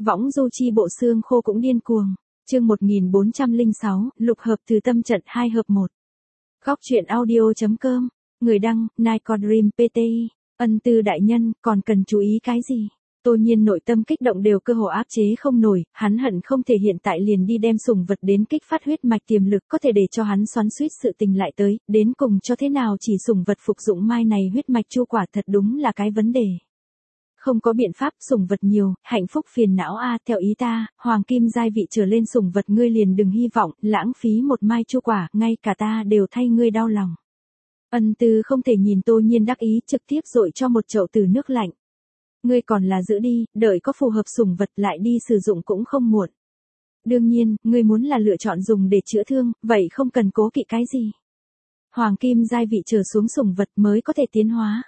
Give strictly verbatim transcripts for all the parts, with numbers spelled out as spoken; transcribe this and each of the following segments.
Võng du chi bộ xương khô cũng điên cuồng. Chương một nghìn bốn trăm lẻ sáu, lục hợp từ tâm trận hai hợp một. Góc truyện audio.com. Người đăng, Nicodream pê tê i. Ân Tư đại nhân, còn cần chú ý cái gì? Tô Nhiên nội tâm kích động đều cơ hồ áp chế không nổi, hắn hận không thể hiện tại liền đi đem sủng vật đến kích phát huyết mạch tiềm lực có thể để cho hắn xoắn xuýt sự tình lại tới, đến cùng cho thế nào chỉ sủng vật phục dụng mai này huyết mạch chu quả thật đúng là cái vấn đề. Không có biện pháp, sủng vật nhiều, hạnh phúc phiền não a, theo ý ta, hoàng kim giai vị trở lên sủng vật ngươi liền đừng hy vọng, lãng phí một mai chu quả, ngay cả ta đều thay ngươi đau lòng. Ân Tư không thể nhìn Tô Nhiên đắc ý, trực tiếp dội cho một chậu từ nước lạnh. Ngươi còn là giữ đi, đợi có phù hợp sủng vật lại đi sử dụng cũng không muộn. Đương nhiên, ngươi muốn là lựa chọn dùng để chữa thương, vậy không cần cố kỵ cái gì. Hoàng kim giai vị trở xuống sủng vật mới có thể tiến hóa.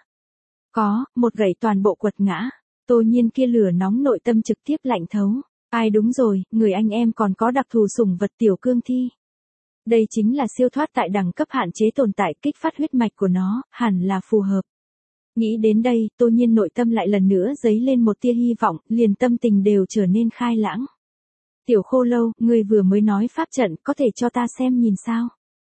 Có, một gậy toàn bộ quật ngã. Tô Nhiên kia lửa nóng nội tâm trực tiếp lạnh thấu. Ai đúng rồi, người anh em còn có đặc thù sủng vật tiểu cương thi. Đây chính là siêu thoát tại đẳng cấp hạn chế tồn tại, kích phát huyết mạch của nó, hẳn là phù hợp. Nghĩ đến đây, Tô Nhiên nội tâm lại lần nữa dấy lên một tia hy vọng, liền tâm tình đều trở nên khai lãng. Tiểu Khô Lâu, ngươi vừa mới nói pháp trận, có thể cho ta xem nhìn sao?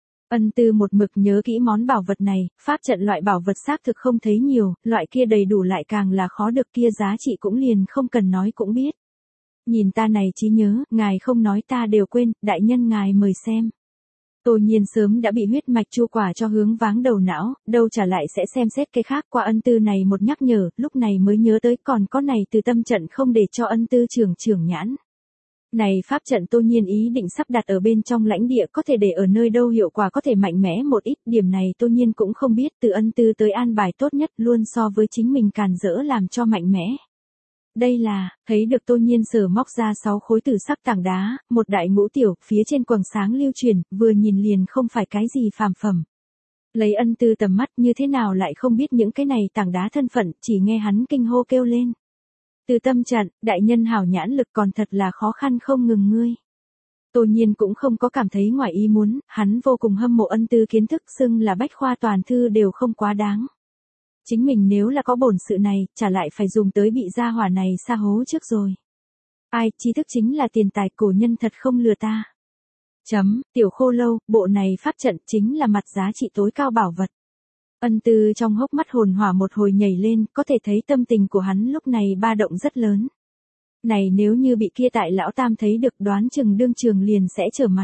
Ân Tư một mực nhớ kỹ món bảo vật này, pháp trận loại bảo vật xác thực không thấy nhiều, loại kia đầy đủ lại càng là khó được, kia giá trị cũng liền không cần nói cũng biết. Nhìn ta này trí nhớ, ngài không nói ta đều quên, đại nhân ngài mời xem. Tô Nhiên sớm đã bị huyết mạch chu quả cho hướng váng đầu não, đâu trả lại sẽ xem xét cái khác, qua Ân Tư này một nhắc nhở, lúc này mới nhớ tới còn có này từ tâm trận không để cho Ân Tư trưởng trưởng nhãn. Này pháp trận Tô Nhiên ý định sắp đặt ở bên trong lãnh địa, có thể để ở nơi đâu hiệu quả có thể mạnh mẽ một ít, điểm này Tô Nhiên cũng không biết, từ Ân Tư tới an bài tốt nhất luôn so với chính mình càn rỡ làm cho mạnh mẽ. Đây là, thấy được Tô Nhiên sở móc ra sáu khối tử sắc tảng đá, một đại ngũ tiểu, phía trên quầng sáng lưu truyền, vừa nhìn liền không phải cái gì phàm phẩm. Lấy Ân Tư tầm mắt như thế nào lại không biết những cái này tảng đá thân phận, chỉ nghe hắn kinh hô kêu lên. Từ tâm trận, đại nhân hảo nhãn lực còn thật là khó khăn không ngừng ngươi. Tô Nhiên cũng không có cảm thấy ngoài ý muốn, hắn vô cùng hâm mộ Ân Tư kiến thức, xưng là bách khoa toàn thư đều không quá đáng. Chính mình nếu là có bổn sự này, chả lại phải dùng tới bị gia hỏa này sa hố trước rồi. Ai, tri thức chính là tiền tài, cổ nhân thật không lừa ta. Chấm, Tiểu Khô Lâu, bộ này pháp trận chính là mặt giá trị tối cao bảo vật. Ân Tư trong hốc mắt hồn hỏa một hồi nhảy lên, có thể thấy tâm tình của hắn lúc này ba động rất lớn. Này nếu như bị kia tại lão tam thấy được, đoán chừng đương trường liền sẽ trở mặt.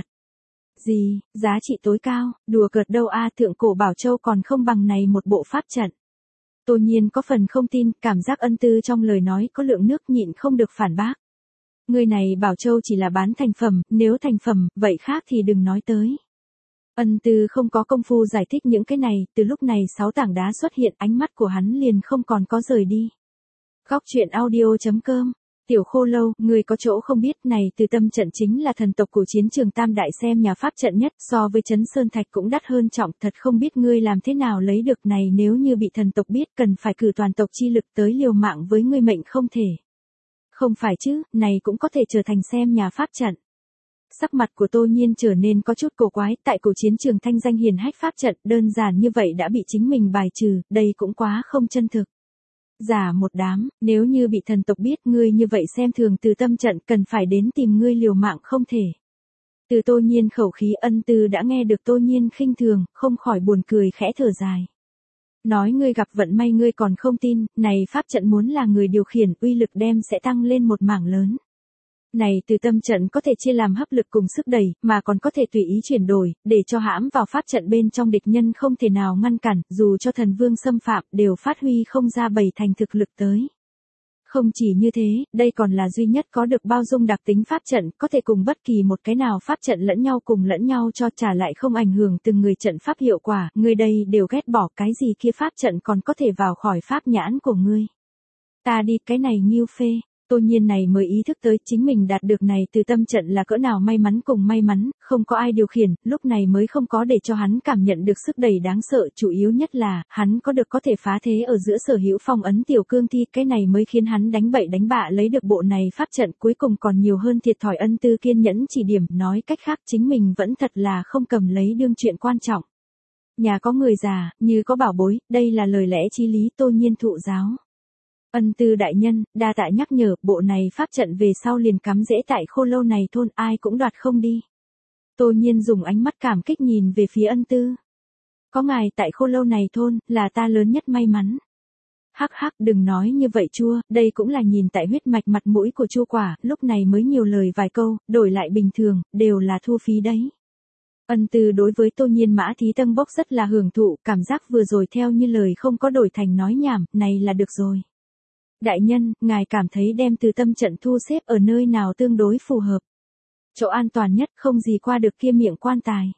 Gì, giá trị tối cao, đùa cợt đâu a, thượng cổ Bảo Châu còn không bằng này một bộ pháp trận. Tô Nhiên có phần không tin, cảm giác Ân Tư trong lời nói có lượng nước nhịn không được phản bác. Người này Bảo Châu chỉ là bán thành phẩm, nếu thành phẩm, vậy khác thì đừng nói tới. Ân Tư không có công phu giải thích những cái này, từ lúc này sáu tảng đá xuất hiện, ánh mắt của hắn liền không còn có rời đi. Góc truyện audio.com. Tiểu Khô Lâu, người có chỗ không biết, này từ tâm trận chính là thần tộc của chiến trường tam đại xem nhà pháp trận nhất, so với Trấn Sơn Thạch cũng đắt hơn trọng, thật không biết ngươi làm thế nào lấy được này, nếu như bị thần tộc biết cần phải cử toàn tộc chi lực tới liều mạng với ngươi mệnh không thể. Không phải chứ, này cũng có thể trở thành xem nhà pháp trận. Sắc mặt của Tô Nhiên trở nên có chút cổ quái, tại cổ chiến trường thanh danh hiển hách pháp trận, đơn giản như vậy đã bị chính mình bài trừ, đây cũng quá không chân thực. Giả một đám, nếu như bị thần tộc biết ngươi như vậy xem thường từ tâm trận, cần phải đến tìm ngươi liều mạng không thể. Từ Tô Nhiên khẩu khí, Ân Tư đã nghe được Tô Nhiên khinh thường, không khỏi buồn cười khẽ thở dài. Nói ngươi gặp vận may ngươi còn không tin, này pháp trận muốn là người điều khiển, uy lực đem sẽ tăng lên một mảng lớn. Này từ tâm trận có thể chia làm hấp lực cùng sức đẩy, mà còn có thể tùy ý chuyển đổi, để cho hãm vào pháp trận bên trong địch nhân không thể nào ngăn cản, dù cho thần vương xâm phạm, đều phát huy không ra bảy thành thực lực tới. Không chỉ như thế, đây còn là duy nhất có được bao dung đặc tính pháp trận, có thể cùng bất kỳ một cái nào pháp trận lẫn nhau cùng lẫn nhau cho trả lại không ảnh hưởng từng người trận pháp hiệu quả, người đây đều ghét bỏ cái gì kia pháp trận còn có thể vào khỏi pháp nhãn của ngươi. Ta đi cái này nghiêu phê. Tô Nhiên này mới ý thức tới chính mình đạt được này từ tâm trận là cỡ nào may mắn cùng may mắn, không có ai điều khiển, lúc này mới không có để cho hắn cảm nhận được sức đẩy đáng sợ, chủ yếu nhất là, hắn có được có thể phá thế ở giữa sở hữu phong ấn tiểu cương thi, cái này mới khiến hắn đánh bậy đánh bạ lấy được bộ này pháp trận, cuối cùng còn nhiều hơn thiệt thòi Ân Tư kiên nhẫn chỉ điểm, nói cách khác chính mình vẫn thật là không cầm lấy đương chuyện quan trọng. Nhà có người già, như có bảo bối, đây là lời lẽ chí lý, Tô Nhiên thụ giáo. Ân Tư đại nhân, đa tạ nhắc nhở, bộ này pháp trận về sau liền cắm rễ tại Khô Lâu này thôn, ai cũng đoạt không đi. Tô Nhiên dùng ánh mắt cảm kích nhìn về phía Ân Tư. Có ngài tại Khô Lâu này thôn, là ta lớn nhất may mắn. Hắc hắc, đừng nói như vậy Chua, đây cũng là nhìn tại huyết mạch mặt mũi của Chu Quả, lúc này mới nhiều lời vài câu, đổi lại bình thường, đều là thu phí đấy. Ân Tư đối với Tô Nhiên Mã Thí Tân Bốc rất là hưởng thụ, cảm giác vừa rồi theo như lời không có đổi thành nói nhảm, này là được rồi. Đại nhân, ngài cảm thấy đem từ tâm trận thu xếp ở nơi nào tương đối phù hợp. Chỗ an toàn nhất không gì qua được kia miệng quan tài.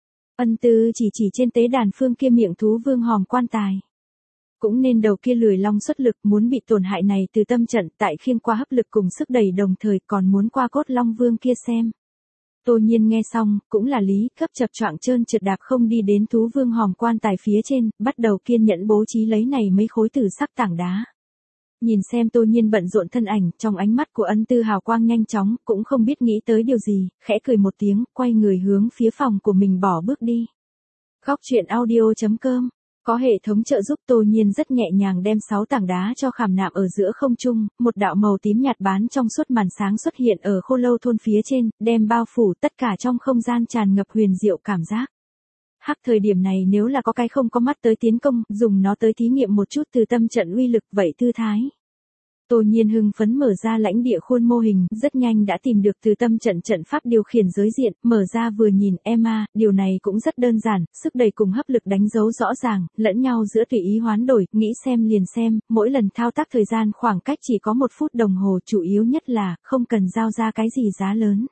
Ân Tư chỉ chỉ trên tế đàn phương kia miệng thú vương hòm quan tài. Cũng nên đầu kia lười long xuất lực muốn bị tổn hại này từ tâm trận tại khiêng qua hấp lực cùng sức đẩy đồng thời còn muốn qua cốt long vương kia xem. Tô Nhiên nghe xong, cũng là lý, cấp chập choạng trơn trượt đạp không đi đến thú vương hòm quan tài phía trên, bắt đầu kiên nhẫn bố trí lấy này mấy khối tử sắc tảng đá. Nhìn xem Tô Nhiên bận rộn thân ảnh, trong ánh mắt của Ân Tư hào quang nhanh chóng, cũng không biết nghĩ tới điều gì, khẽ cười một tiếng, quay người hướng phía phòng của mình bỏ bước đi. Góc truyện audio chấm com có hệ thống trợ giúp Tô Nhiên rất nhẹ nhàng đem sáu tảng đá cho khảm nạm ở giữa không trung, một đạo màu tím nhạt bán trong suốt màn sáng xuất hiện ở Khô Lâu thôn phía trên, đem bao phủ tất cả trong không gian tràn ngập huyền diệu cảm giác. Hắc thời điểm này nếu là có cái không có mắt tới tiến công, dùng nó tới thí nghiệm một chút từ tâm trận uy lực vậy thư thái. Tô Nhiên hưng phấn mở ra lãnh địa khuôn mô hình, rất nhanh đã tìm được từ tâm trận trận pháp điều khiển giới diện, mở ra vừa nhìn, Emma, điều này cũng rất đơn giản, sức đẩy cùng hấp lực đánh dấu rõ ràng, lẫn nhau giữa tùy ý hoán đổi, nghĩ xem liền xem, mỗi lần thao tác thời gian khoảng cách chỉ có một phút đồng hồ, chủ yếu nhất là, không cần giao ra cái gì giá lớn.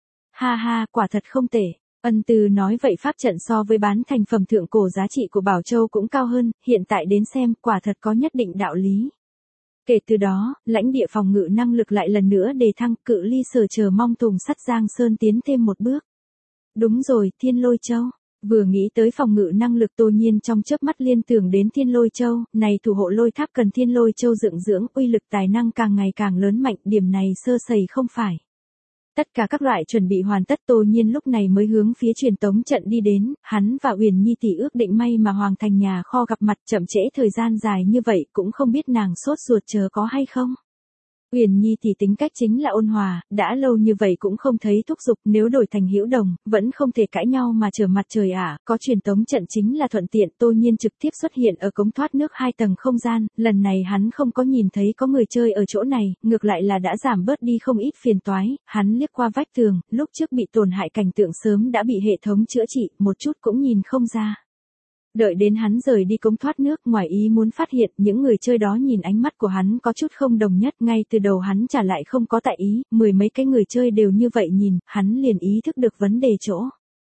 Ha ha, quả thật không tệ. Ân Tư nói vậy pháp trận so với bán thành phẩm thượng cổ giá trị của Bảo Châu cũng cao hơn, hiện tại đến xem, quả thật có nhất định đạo lý. Kể từ đó, lãnh địa phòng ngự năng lực lại lần nữa đề thăng, cự ly sở chờ mong Tùng Sắt Giang Sơn tiến thêm một bước. Đúng rồi, Thiên Lôi Châu. Vừa nghĩ tới phòng ngự năng lực Tô Nhiên trong chớp mắt liên tưởng đến Thiên Lôi Châu, này thủ hộ lôi tháp cần Thiên Lôi Châu dưỡng dưỡng, uy lực tài năng càng ngày càng lớn mạnh, điểm này sơ sẩy không phải. Tất cả các loại chuẩn bị hoàn tất Tô Nhiên lúc này mới hướng phía truyền tống trận đi đến, hắn và Uyển Nhi tỷ ước định may mà Hoàng Thành nhà kho gặp mặt chậm trễ thời gian dài như vậy cũng không biết nàng sốt ruột chờ có hay không. Uyển Nhi tỷ tính cách chính là ôn hòa, đã lâu như vậy cũng không thấy thúc giục nếu đổi thành hữu đồng, vẫn không thể cãi nhau mà trở mặt trời ả, có truyền tống trận chính là thuận tiện Tô Nhiên trực tiếp xuất hiện ở cống thoát nước hai tầng không gian, lần này hắn không có nhìn thấy có người chơi ở chỗ này, ngược lại là đã giảm bớt đi không ít phiền toái, hắn liếc qua vách tường, lúc trước bị tổn hại cảnh tượng sớm đã bị hệ thống chữa trị, một chút cũng nhìn không ra. Đợi đến hắn rời đi cống thoát nước ngoài ý muốn phát hiện những người chơi đó nhìn ánh mắt của hắn có chút không đồng nhất ngay từ đầu hắn trả lại không có tại ý, mười mấy cái người chơi đều như vậy nhìn, hắn liền ý thức được vấn đề chỗ.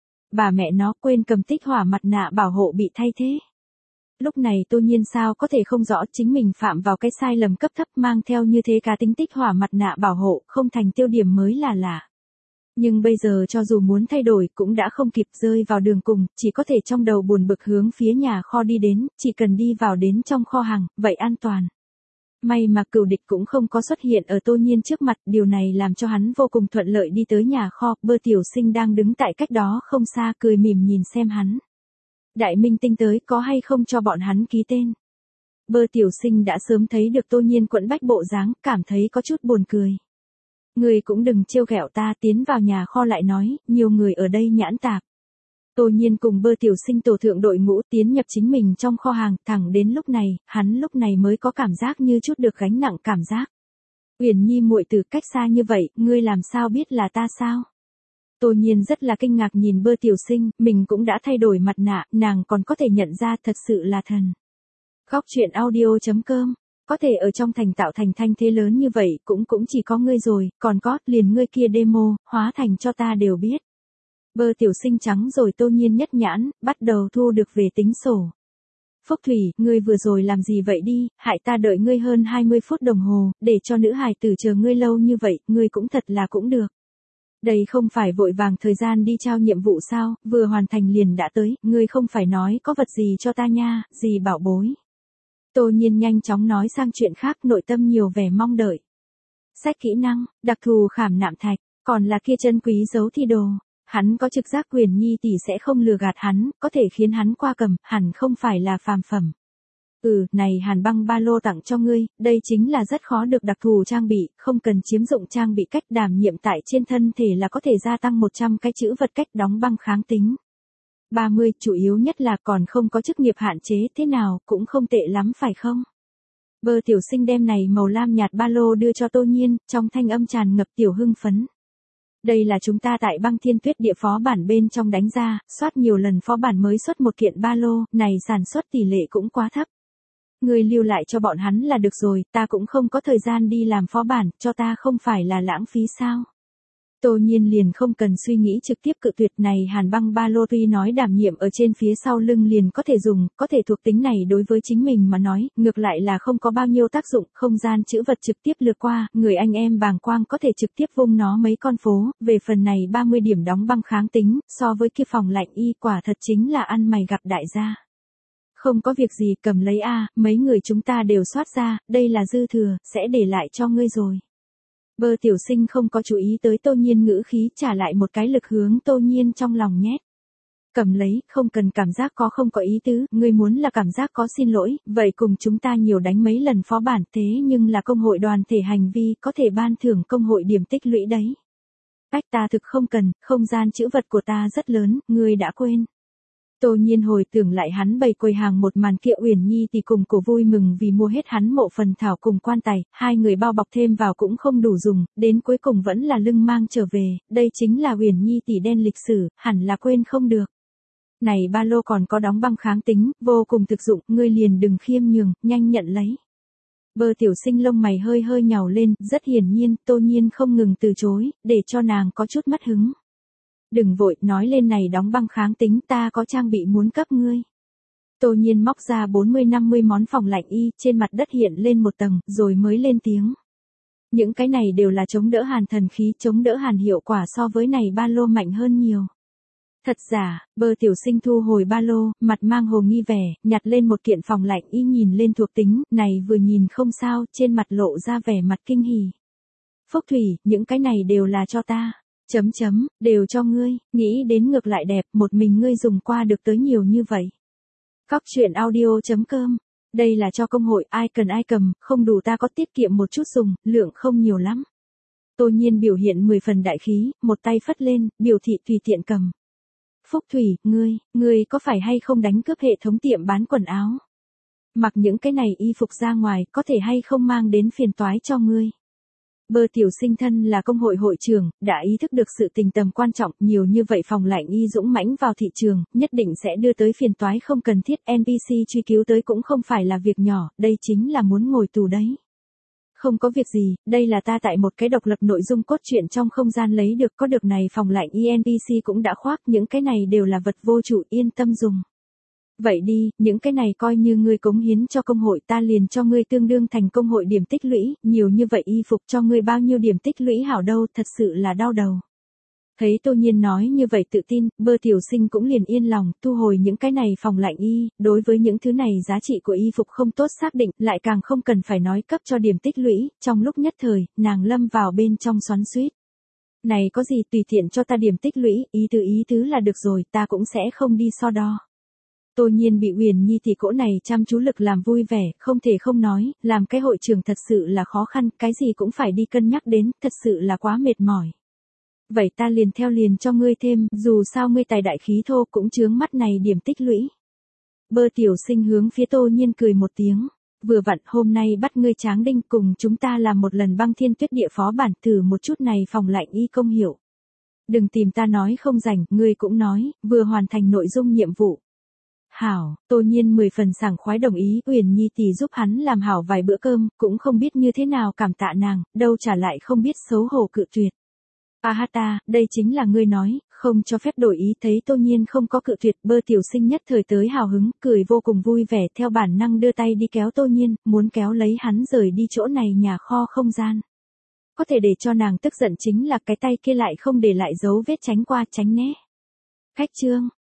Bà mẹ nó quên cầm tích hỏa mặt nạ bảo hộ bị thay thế. Lúc này Tô Nhiên sao có thể không rõ chính mình phạm vào cái sai lầm cấp thấp mang theo như thế cá tính tích hỏa mặt nạ bảo hộ không thành tiêu điểm mới là lạ. Nhưng bây giờ cho dù muốn thay đổi cũng đã không kịp rơi vào đường cùng, chỉ có thể trong đầu buồn bực hướng phía nhà kho đi đến, chỉ cần đi vào đến trong kho hàng, vậy an toàn. May mà cừu địch cũng không có xuất hiện ở Tô Nhiên trước mặt, điều này làm cho hắn vô cùng thuận lợi đi tới nhà kho, Bơ Tiểu Sinh đang đứng tại cách đó không xa cười mỉm nhìn xem hắn. Đại minh tinh tới có hay không cho bọn hắn ký tên. Bơ Tiểu Sinh đã sớm thấy được Tô Nhiên quẫn bách bộ dáng, cảm thấy có chút buồn cười. Người cũng đừng trêu ghẹo ta, tiến vào nhà kho lại nói, nhiều người ở đây nhãn tạp. Tô Nhiên cùng Bơ Tiểu Sinh tổ thượng đội ngũ tiến nhập chính mình trong kho hàng, thẳng đến lúc này, hắn lúc này mới có cảm giác như chút được gánh nặng cảm giác. Uyển Nhi muội từ cách xa như vậy, ngươi làm sao biết là ta sao? Tô Nhiên rất là kinh ngạc nhìn Bơ Tiểu Sinh, mình cũng đã thay đổi mặt nạ, nàng còn có thể nhận ra thật sự là thần. Góc truyện audio chấm com có thể ở trong thành tạo thành thanh thế lớn như vậy cũng cũng chỉ có ngươi rồi, còn có, liền ngươi kia demo, hóa thành cho ta đều biết. Bơ Tiểu Sinh trắng rồi Tô Nhiên nhất nhãn, bắt đầu thu được về tính sổ. Phúc Thủy, ngươi vừa rồi làm gì vậy đi, hại ta đợi ngươi hơn hai mươi phút đồng hồ, để cho nữ hài tử chờ ngươi lâu như vậy, ngươi cũng thật là cũng được. Đây không phải vội vàng thời gian đi trao nhiệm vụ sao, vừa hoàn thành liền đã tới, ngươi không phải nói có vật gì cho ta nha, gì bảo bối. Tô Nhiên nhanh chóng nói sang chuyện khác, nội tâm nhiều vẻ mong đợi. Sách kỹ năng, đặc thù khảm nạm thạch, còn là kia chân quý dấu thi đồ. Hắn có trực giác Uyển Nhi tỷ sẽ không lừa gạt hắn, có thể khiến hắn qua cầm, hẳn không phải là phàm phẩm. Ừ, này hàn băng ba lô tặng cho ngươi, đây chính là rất khó được đặc thù trang bị, không cần chiếm dụng trang bị cách đảm nhiệm tại trên thân thể là có thể gia tăng một trăm cái chữ vật cách đóng băng kháng tính. ba mươi, chủ yếu nhất là còn không có chức nghiệp hạn chế thế nào, cũng không tệ lắm phải không? Bơ tiểu sinh đem này màu lam nhạt ba lô đưa cho Tô Nhiên, trong thanh âm tràn ngập tiểu hưng phấn. Đây là chúng ta tại băng thiên tuyết địa phó bản bên trong đánh ra, soát nhiều lần phó bản mới xuất một kiện ba lô, này sản xuất tỷ lệ cũng quá thấp. Người lưu lại cho bọn hắn là được rồi, ta cũng không có thời gian đi làm phó bản, cho ta không phải là lãng phí sao? Tô Nhiên liền không cần suy nghĩ trực tiếp cự tuyệt này hàn băng ba lô tuy nói đảm nhiệm ở trên phía sau lưng liền có thể dùng, có thể thuộc tính này đối với chính mình mà nói, ngược lại là không có bao nhiêu tác dụng, không gian chữ vật trực tiếp lướt qua, người anh em bàng quang có thể trực tiếp vung nó mấy con phố, về phần này ba mươi điểm đóng băng kháng tính, so với kia phòng lạnh y quả thật chính là ăn mày gặp đại gia. Không có việc gì cầm lấy a, mấy người chúng ta đều soát ra, đây là dư thừa, sẽ để lại cho ngươi rồi. Bơ tiểu sinh không có chú ý tới Tô Nhiên ngữ khí, trả lại một cái lực hướng Tô Nhiên trong lòng nhét. Cầm lấy, không cần cảm giác có không có ý tứ, ngươi muốn là cảm giác có xin lỗi, vậy cùng chúng ta nhiều đánh mấy lần phó bản thế nhưng là công hội đoàn thể hành vi có thể ban thưởng công hội điểm tích lũy đấy. Cách ta thực không cần, không gian chữ vật của ta rất lớn, ngươi đã quên. Tô Nhiên hồi tưởng lại hắn bày quầy hàng một màn kia Uyển Nhi thì cùng cổ vui mừng vì mua hết hắn mộ phần thảo cùng quan tài, hai người bao bọc thêm vào cũng không đủ dùng, đến cuối cùng vẫn là lưng mang trở về, đây chính là Uyển Nhi tỷ đen lịch sử, hẳn là quên không được. Này ba lô còn có đóng băng kháng tính, vô cùng thực dụng, ngươi liền đừng khiêm nhường, nhanh nhận lấy. Bơ tiểu sinh lông mày hơi hơi nhào lên, rất hiển nhiên, Tô Nhiên không ngừng từ chối, để cho nàng có chút mất hứng. Đừng vội, nói lên này đóng băng kháng tính ta có trang bị muốn cấp ngươi. Tô Nhiên móc ra bốn mươi năm mươi món phòng lạnh y, trên mặt đất hiện lên một tầng, rồi mới lên tiếng. Những cái này đều là chống đỡ hàn thần khí, chống đỡ hàn hiệu quả so với này ba lô mạnh hơn nhiều. Thật giả, bơ tiểu sinh thu hồi ba lô, mặt mang hồ nghi vẻ, nhặt lên một kiện phòng lạnh y nhìn lên thuộc tính, này vừa nhìn không sao, trên mặt lộ ra vẻ mặt kinh hỉ. Phúc Thủy, những cái này đều là cho ta. Chấm chấm, đều cho ngươi, nghĩ đến ngược lại đẹp, một mình ngươi dùng qua được tới nhiều như vậy. Cóc truyện audio chấm com, đây là cho công hội, ai cần ai cầm, không đủ ta có tiết kiệm một chút dùng, lượng không nhiều lắm. Tô Nhiên biểu hiện mười phần đại khí, một tay phất lên, biểu thị tùy tiện cầm. Phúc Thủy, ngươi, ngươi có phải hay không đánh cướp hệ thống tiệm bán quần áo? Mặc những cái này y phục ra ngoài, có thể hay không mang đến phiền toái cho ngươi? Bơ tiểu sinh thân là công hội hội trưởng, đã ý thức được sự tình tầm quan trọng, nhiều như vậy phòng lạnh y dũng mãnh vào thị trường, nhất định sẽ đưa tới phiền toái không cần thiết, en pê xê truy cứu tới cũng không phải là việc nhỏ, đây chính là muốn ngồi tù đấy. Không có việc gì, đây là ta tại một cái độc lập nội dung cốt truyện trong không gian lấy được, có được này phòng lạnh y en pê xê cũng đã khoác, những cái này đều là vật vô chủ, yên tâm dùng. Vậy đi, những cái này coi như ngươi cống hiến cho công hội, ta liền cho ngươi tương đương thành công hội điểm tích lũy, nhiều như vậy y phục cho ngươi bao nhiêu điểm tích lũy hảo đâu, thật sự là đau đầu. Thấy Tô Nhiên nói như vậy tự tin, bơ tiểu sinh cũng liền yên lòng, thu hồi những cái này phòng lạnh y, đối với những thứ này giá trị của y phục không tốt xác định, lại càng không cần phải nói cấp cho điểm tích lũy, trong lúc nhất thời, nàng lâm vào bên trong xoắn xuýt. Này có gì tùy tiện cho ta điểm tích lũy, ý tứ ý tứ là được rồi, ta cũng sẽ không đi so đo. Tô Nhiên bị Uyển Nhi thì cỗ này chăm chú lực làm vui vẻ, không thể không nói, làm cái hội trưởng thật sự là khó khăn, cái gì cũng phải đi cân nhắc đến, thật sự là quá mệt mỏi. Vậy ta liền theo liền cho ngươi thêm, dù sao ngươi tài đại khí thô cũng chướng mắt này điểm tích lũy. Bơ tiểu sinh hướng phía Tô Nhiên cười một tiếng, vừa vặn hôm nay bắt ngươi Tráng Đinh cùng chúng ta làm một lần băng thiên tuyết địa phó bản thử một chút này phòng lạnh y công hiệu. Đừng tìm ta nói không rảnh, ngươi cũng nói, vừa hoàn thành nội dung nhiệm vụ. Hảo, Tô Nhiên mười phần sảng khoái đồng ý, Uyển Nhi tỷ giúp hắn làm hảo vài bữa cơm, cũng không biết như thế nào cảm tạ nàng, đâu trả lại không biết xấu hổ cự tuyệt. A ha ta, đây chính là ngươi nói, không cho phép đổi ý, thấy Tô Nhiên không có cự tuyệt, bơ tiểu sinh nhất thời tới hào hứng, cười vô cùng vui vẻ, theo bản năng đưa tay đi kéo Tô Nhiên, muốn kéo lấy hắn rời đi chỗ này nhà kho không gian. Có thể để cho nàng tức giận chính là cái tay kia lại không để lại dấu vết tránh qua tránh né. Cách chương